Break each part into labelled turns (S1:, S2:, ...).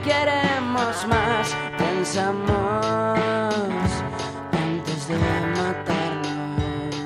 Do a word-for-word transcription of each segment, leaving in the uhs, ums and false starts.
S1: queremos más. Pensamos antes de matarnos.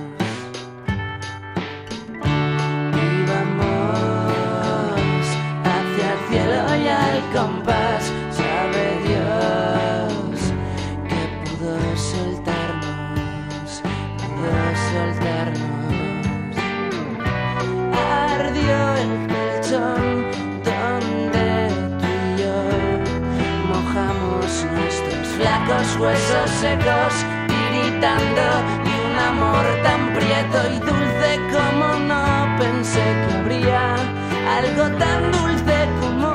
S1: Y vamos hacia el cielo y al compás. Sabe Dios que pudo soltarnos, pudo soltarnos. Ardió el colchón donde tú y yo mojamos nuestros flacos huesos secos, tiritando de un amor tan prieto y dulce como no pensé que habría algo tan dulce como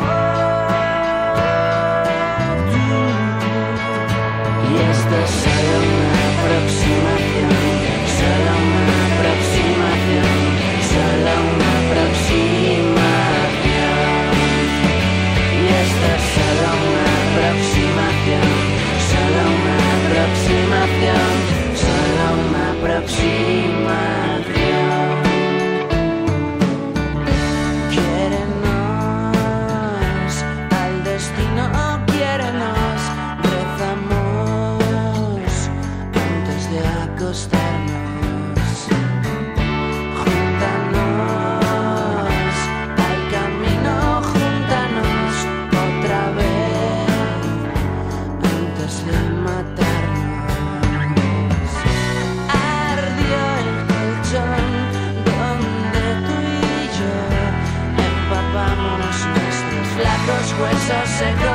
S1: tú. Y esto es solo una aproximación, solo una aproximación, solo una aproximación. Y esto es solo una aproximación, solo una aproximación, solo una aproximación. Quiérenos al destino, quiérenos, rezamos antes de acostarnos. Júntanos al camino, júntanos otra vez antes de matarnos. Ardió el colchón donde tú y yo empapamos nuestros flacos huesos secos.